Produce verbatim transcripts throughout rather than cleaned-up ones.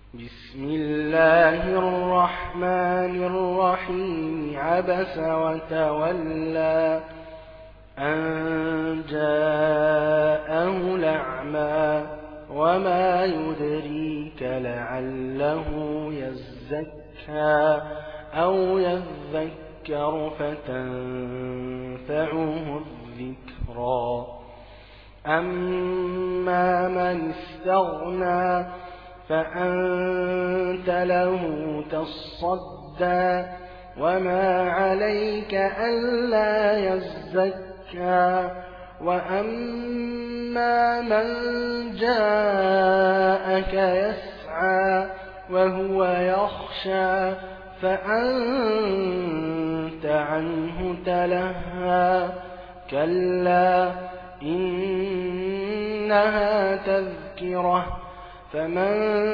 بسم الله الرحمن الرحيم عبس وتولى أن جاءه الأعمى وما يدريك لعله يزكى أو يذكر فتنفعه الذكرى أما من استغنى فأنت له تصدى وما عليك ألا يزكى وأما من جاءك يسعى وهو يخشى فأنت عنه تلهى كلا إنها تذكرة فمن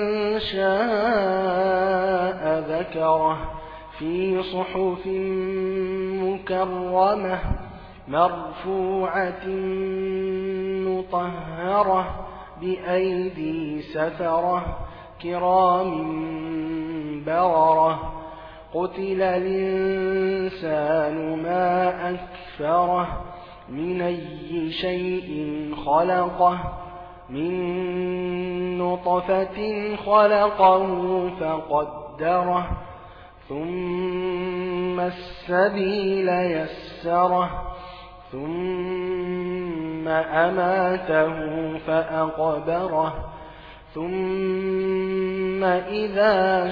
شاء ذكره في صحف مكرمة مرفوعة مطهرة بأيدي سفرة كرام بررة قتل الإنسان ما أكفره من أي شيء خلقه من نطفة خلقه فقدره ثم السبيل يسره ثم أماته فأقبره ثم إذا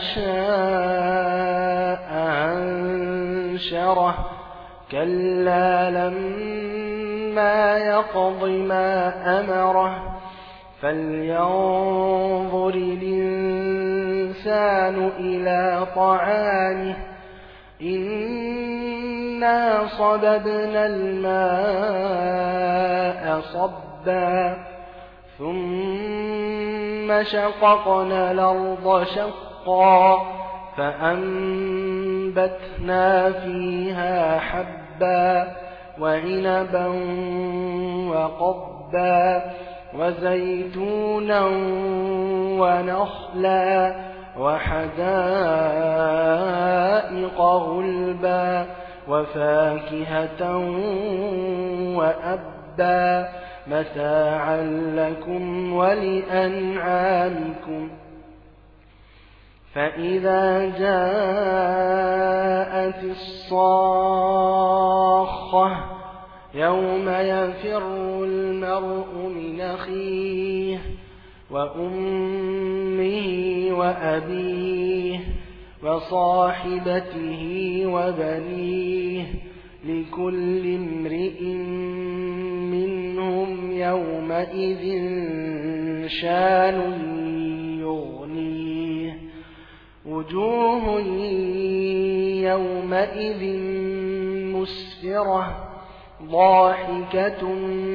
شاء أنشره كلا لما يقض ما أمره فلينظر الإنسان إلى طعامه إنا صببنا الماء صبا ثم شققنا الأرض شقا فأنبتنا فيها حبا وعنبا وقضبا وزيتونا ونخلا وحدائق غلبا وفاكهة وأبا متاعا لكم ولأنعامكم فإذا جاءت الصاخة يوم يفر المرء من أخيه وأمه وأبيه وصاحبته وبنيه لكل امرئ منهم يومئذ شان يغنيه وجوه يومئذ مسفرة ضاحكة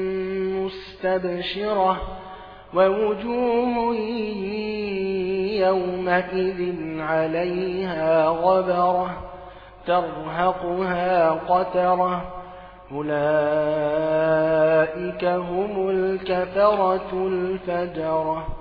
مستبشرة ووجوه يومئذ عليها غبرة ترهقها قترة أولئك هم الكفرة الفجرة.